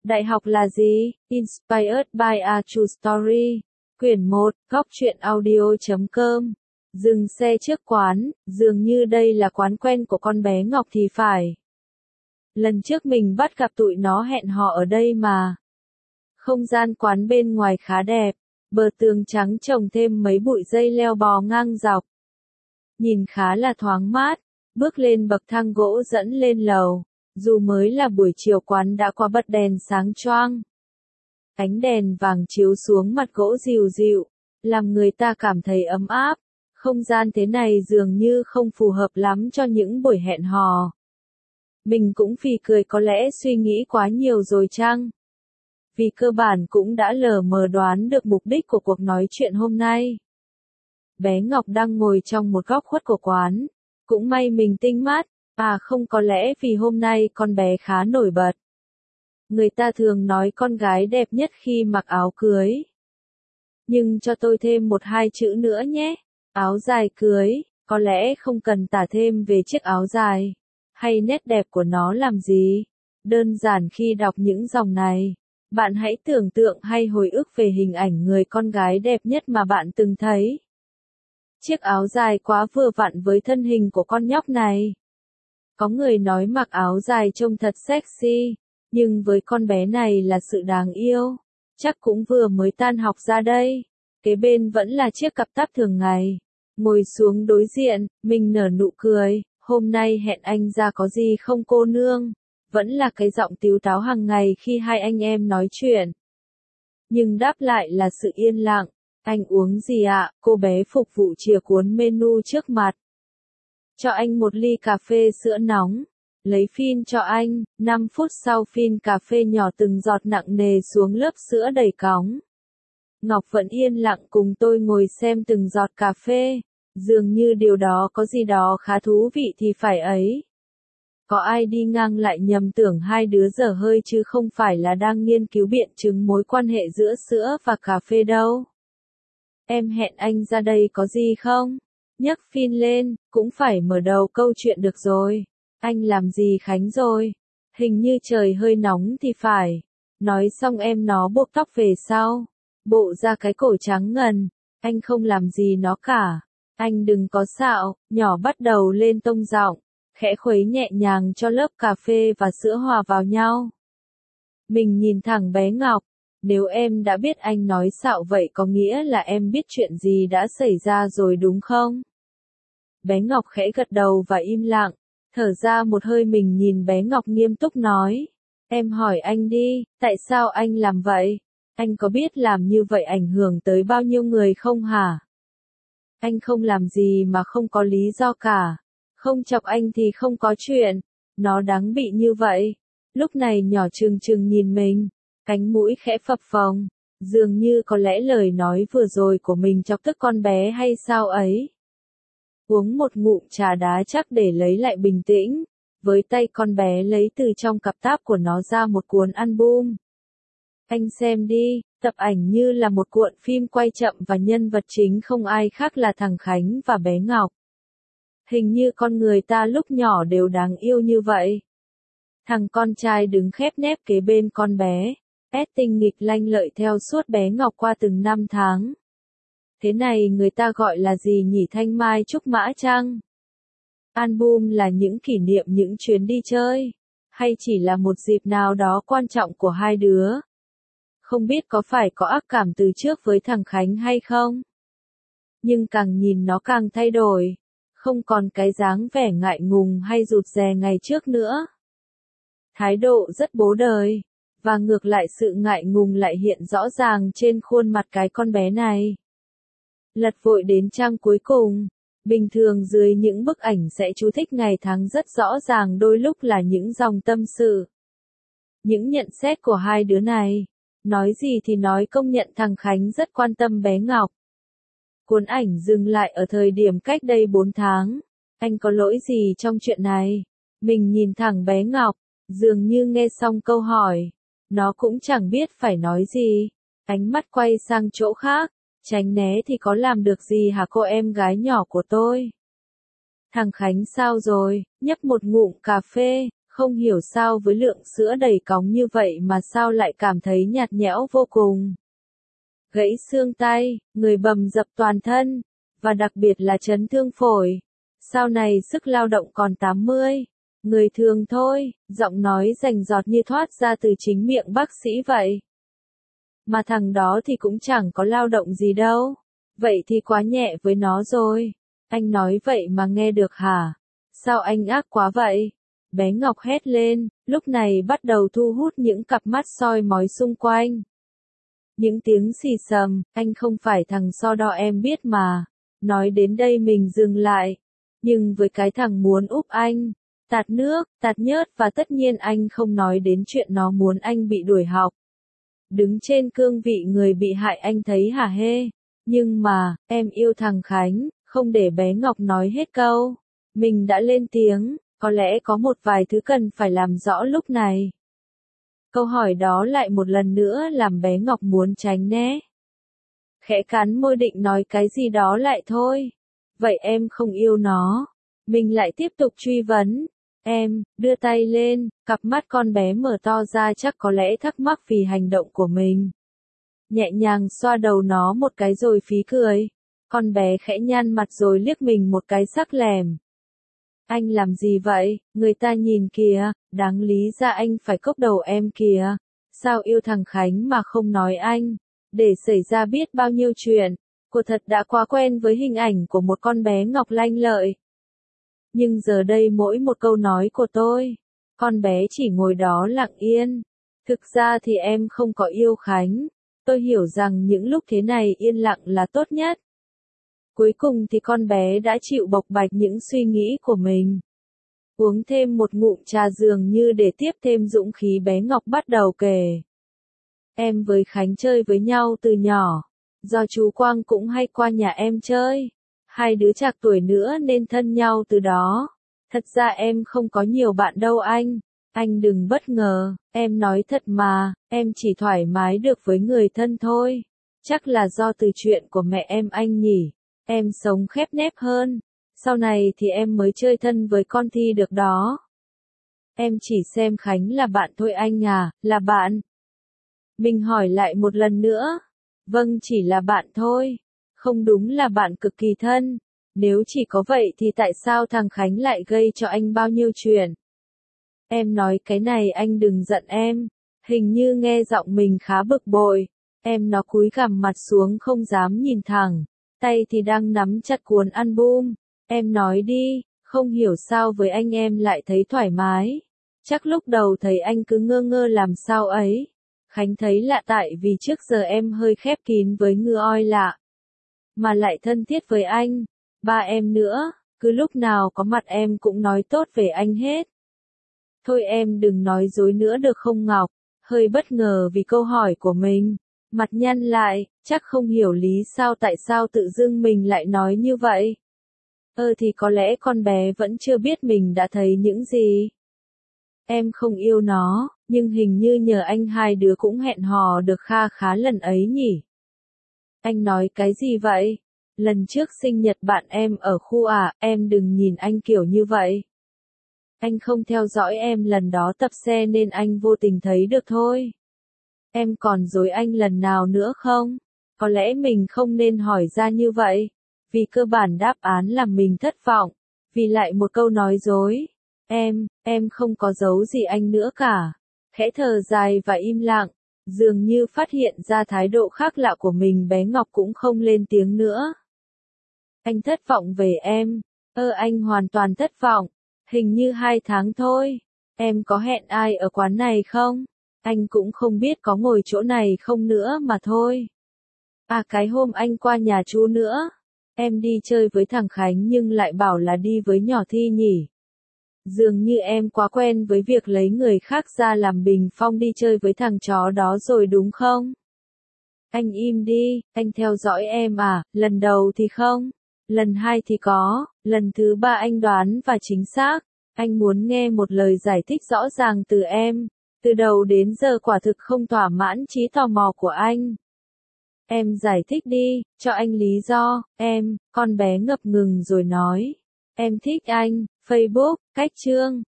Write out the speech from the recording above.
Đại học là gì? Inspired by a True Story. Quyển 1, góc truyện audio.com. Dừng xe trước quán, dường như đây là quán quen của con bé Ngọc thì phải. Lần trước mình bắt gặp tụi nó hẹn hò ở đây mà. Không gian quán bên ngoài khá đẹp, bờ tường trắng trồng thêm mấy bụi dây leo bò ngang dọc. Nhìn khá là thoáng mát, bước lên bậc thang gỗ dẫn lên lầu. Dù mới là buổi chiều quán đã qua bật đèn sáng choang. Ánh đèn vàng chiếu xuống mặt gỗ dịu dịu, làm người ta cảm thấy ấm áp. Không gian thế này dường như không phù hợp lắm cho những buổi hẹn hò. Mình cũng phì cười, có lẽ suy nghĩ quá nhiều rồi chăng? Vì cơ bản cũng đã lờ mờ đoán được mục đích của cuộc nói chuyện hôm nay. Bé Ngọc đang ngồi trong một góc khuất của quán. Cũng may mình tinh mắt. À không, có lẽ vì hôm nay con bé khá nổi bật. Người ta thường nói con gái đẹp nhất khi mặc áo cưới. Nhưng cho tôi thêm một hai chữ nữa nhé. Áo dài cưới, có lẽ không cần tả thêm về chiếc áo dài, hay nét đẹp của nó làm gì. Đơn giản khi đọc những dòng này, bạn hãy tưởng tượng hay hồi ức về hình ảnh người con gái đẹp nhất mà bạn từng thấy. Chiếc áo dài quá vừa vặn với thân hình của con nhóc này. Có người nói mặc áo dài trông thật sexy, nhưng với con bé này là sự đáng yêu. Chắc cũng vừa mới tan học ra đây. Kế bên vẫn là chiếc cặp táp thường ngày. Ngồi xuống đối diện, mình nở nụ cười. Hôm nay hẹn anh ra có gì không cô nương? Vẫn là cái giọng tíu táo hàng ngày khi hai anh em nói chuyện. Nhưng đáp lại là sự yên lặng. Anh uống gì ạ? Cô bé phục vụ chìa cuốn menu trước mặt. Cho anh một ly cà phê sữa nóng. Lấy phin cho anh. 5 phút sau phin cà phê nhỏ từng giọt nặng nề xuống lớp sữa đầy cóng. Ngọc vẫn yên lặng cùng tôi ngồi xem từng giọt cà phê. Dường như điều đó có gì đó khá thú vị thì phải ấy. Có ai đi ngang lại nhầm tưởng hai đứa dở hơi chứ không phải là đang nghiên cứu biện chứng mối quan hệ giữa sữa và cà phê đâu. Em hẹn anh ra đây có gì không? Nhấc phin lên, cũng phải mở đầu câu chuyện được rồi. Anh làm gì Khánh rồi? Hình như trời hơi nóng thì phải. Nói xong em nó buộc tóc về sau. Bộ ra cái cổ trắng ngần. Anh không làm gì nó cả. Anh đừng có xạo, nhỏ bắt đầu lên tông giọng. Khẽ khuấy nhẹ nhàng cho lớp cà phê và sữa hòa vào nhau. Mình nhìn thẳng bé Ngọc. Nếu em đã biết anh nói xạo vậy có nghĩa là em biết chuyện gì đã xảy ra rồi đúng không? Bé Ngọc khẽ gật đầu và im lặng. Thở ra một hơi mình nhìn bé Ngọc nghiêm túc nói. Em hỏi anh đi, tại sao anh làm vậy? Anh có biết làm như vậy ảnh hưởng tới bao nhiêu người không hả? Anh không làm gì mà không có lý do cả. Không chọc anh thì không có chuyện. Nó đáng bị như vậy. Lúc này nhỏ trừng trừng nhìn mình. Cánh mũi khẽ phập phồng. Dường như có lẽ lời nói vừa rồi của mình chọc tức con bé hay sao ấy. Uống một ngụm trà đá chắc để lấy lại bình tĩnh. Với tay con bé lấy từ trong cặp táp của nó ra một cuốn album. Anh xem đi, tập ảnh như là một cuộn phim quay chậm và nhân vật chính không ai khác là thằng Khánh và bé Ngọc. Hình như con người ta lúc nhỏ đều đáng yêu như vậy. Thằng con trai đứng khép nép kế bên con bé, tinh nghịch lanh lợi theo suốt bé Ngọc qua từng năm tháng. Thế này người ta gọi là gì nhỉ, thanh mai trúc mã chăng? Album là những kỷ niệm những chuyến đi chơi, hay chỉ là một dịp nào đó quan trọng của hai đứa? Không biết có phải có ác cảm từ trước với thằng Khánh hay không? Nhưng càng nhìn nó càng thay đổi, không còn cái dáng vẻ ngại ngùng hay rụt rè ngày trước nữa. Thái độ rất bố đời, và ngược lại sự ngại ngùng lại hiện rõ ràng trên khuôn mặt cái con bé này. Lật vội đến trang cuối cùng. Bình thường dưới những bức ảnh sẽ chú thích ngày tháng rất rõ ràng, đôi lúc là những dòng tâm sự. Những nhận xét của hai đứa này. Nói gì thì nói, công nhận thằng Khánh rất quan tâm bé Ngọc. Cuốn ảnh dừng lại ở thời điểm cách đây 4 tháng. Anh có lỗi gì trong chuyện này? Mình nhìn thẳng bé Ngọc, dường như nghe xong câu hỏi. Nó cũng chẳng biết phải nói gì. Ánh mắt quay sang chỗ khác. Tránh né thì có làm được gì hả cô em gái nhỏ của tôi? Thằng Khánh sao rồi? Nhấp một ngụm cà phê, Không hiểu sao với lượng sữa đầy cóng như vậy mà sao lại cảm thấy nhạt nhẽo vô cùng. Gãy xương tay, người bầm dập toàn thân, và đặc biệt là chấn thương phổi. Sau này sức lao động còn 80. Người thường thôi, giọng nói rành rọt như thoát ra từ chính miệng bác sĩ vậy. Mà thằng đó thì cũng chẳng có lao động gì đâu. Vậy thì quá nhẹ với nó rồi. Anh nói vậy mà nghe được hả? Sao anh ác quá vậy? Bé Ngọc hét lên, lúc này bắt đầu thu hút những cặp mắt soi mói xung quanh. Những tiếng xì xầm, anh không phải thằng so đo em biết mà. Nói đến đây mình dừng lại. Nhưng với cái thằng muốn úp anh, tạt nước, tạt nhớt và tất nhiên anh không nói đến chuyện nó muốn anh bị đuổi học. Đứng trên cương vị người bị hại anh thấy hả hê. Nhưng mà, em yêu thằng Khánh, không để bé Ngọc nói hết câu. Mình đã lên tiếng, có lẽ có một vài thứ cần phải làm rõ lúc này. Câu hỏi đó lại một lần nữa làm bé Ngọc muốn tránh né. Khẽ cắn môi định nói cái gì đó lại thôi. Vậy em không yêu nó. Mình lại tiếp tục truy vấn. Em, đưa tay lên, cặp mắt con bé mở to ra chắc có lẽ thắc mắc vì hành động của mình. Nhẹ nhàng xoa đầu nó một cái rồi phí cười. Con bé khẽ nhăn mặt rồi liếc mình một cái sắc lẻm. Anh làm gì vậy, người ta nhìn kìa, đáng lý ra anh phải cốc đầu em kìa. Sao yêu thằng Khánh mà không nói anh, để xảy ra biết bao nhiêu chuyện. Cô thật đã quá quen với hình ảnh của một con bé Ngọc lanh lợi. Nhưng giờ đây mỗi một câu nói của tôi, con bé chỉ ngồi đó lặng yên. Thực ra thì em không có yêu Khánh. Tôi hiểu rằng những lúc thế này yên lặng là tốt nhất. Cuối cùng thì con bé đã chịu bộc bạch những suy nghĩ của mình. Uống thêm một ngụm trà dường như để tiếp thêm dũng khí bé Ngọc bắt đầu kể. Em với Khánh chơi với nhau từ nhỏ. Do chú Quang cũng hay qua nhà em chơi. Hai đứa trạc tuổi nữa nên thân nhau từ đó. Thật ra em không có nhiều bạn đâu anh. Anh đừng bất ngờ, em nói thật mà, em chỉ thoải mái được với người thân thôi. Chắc là do từ chuyện của mẹ em anh nhỉ. Em sống khép nép hơn. Sau này thì em mới chơi thân với con Thi được đó. Em chỉ xem Khánh là bạn thôi anh à, là bạn. Mình hỏi lại một lần nữa. Vâng, chỉ là bạn thôi. Không đúng là bạn cực kỳ thân. Nếu chỉ có vậy thì tại sao thằng Khánh lại gây cho anh bao nhiêu chuyện? Em nói cái này anh đừng giận em. Hình như nghe giọng mình khá bực bội. Em nó cúi gằm mặt xuống không dám nhìn thẳng. Tay thì đang nắm chặt cuốn album. Em nói đi, không hiểu sao với anh em lại thấy thoải mái. Chắc lúc đầu thấy anh cứ ngơ ngơ làm sao ấy. Khánh thấy lạ tại vì trước giờ em hơi khép kín với ngư oi lạ. Mà lại thân thiết với anh. Ba em nữa, cứ lúc nào có mặt em cũng nói tốt về anh hết. Thôi em đừng nói dối nữa được không Ngọc? Hơi bất ngờ vì câu hỏi của mình. Mặt nhăn lại, chắc không hiểu lý sao tại sao tự dưng mình lại nói như vậy. Thì có lẽ con bé vẫn chưa biết mình đã thấy những gì. Em không yêu nó, nhưng hình như nhờ anh hai đứa cũng hẹn hò được kha khá lần ấy nhỉ. Anh nói cái gì vậy? Lần trước sinh nhật bạn em ở khu à, em đừng nhìn anh kiểu như vậy. Anh không theo dõi em lần đó tập xe nên anh vô tình thấy được thôi. Em còn dối anh lần nào nữa không? Có lẽ mình không nên hỏi ra như vậy. Vì cơ bản đáp án làm mình thất vọng. Vì lại một câu nói dối. Em không có giấu gì anh nữa cả. Khẽ thở dài và im lặng. Dường như phát hiện ra thái độ khác lạ của mình bé Ngọc cũng không lên tiếng nữa. Anh thất vọng về em. Anh hoàn toàn thất vọng. Hình như 2 tháng thôi. Em có hẹn ai ở quán này không? Anh cũng không biết có ngồi chỗ này không nữa mà thôi. À cái hôm anh qua nhà chú nữa. Em đi chơi với thằng Khánh nhưng lại bảo là đi với nhỏ Thi nhỉ. Dường như em quá quen với việc lấy người khác ra làm bình phong đi chơi với thằng chó đó rồi đúng không? Anh im đi, anh theo dõi em à, lần đầu thì không. Lần 2 thì có, lần thứ 3 anh đoán và chính xác. Anh muốn nghe một lời giải thích rõ ràng từ em. Từ đầu đến giờ quả thực không thỏa mãn trí tò mò của anh. Em giải thích đi, cho anh lý do. Con bé ngập ngừng rồi nói. Em thích anh, Facebook, cách chương.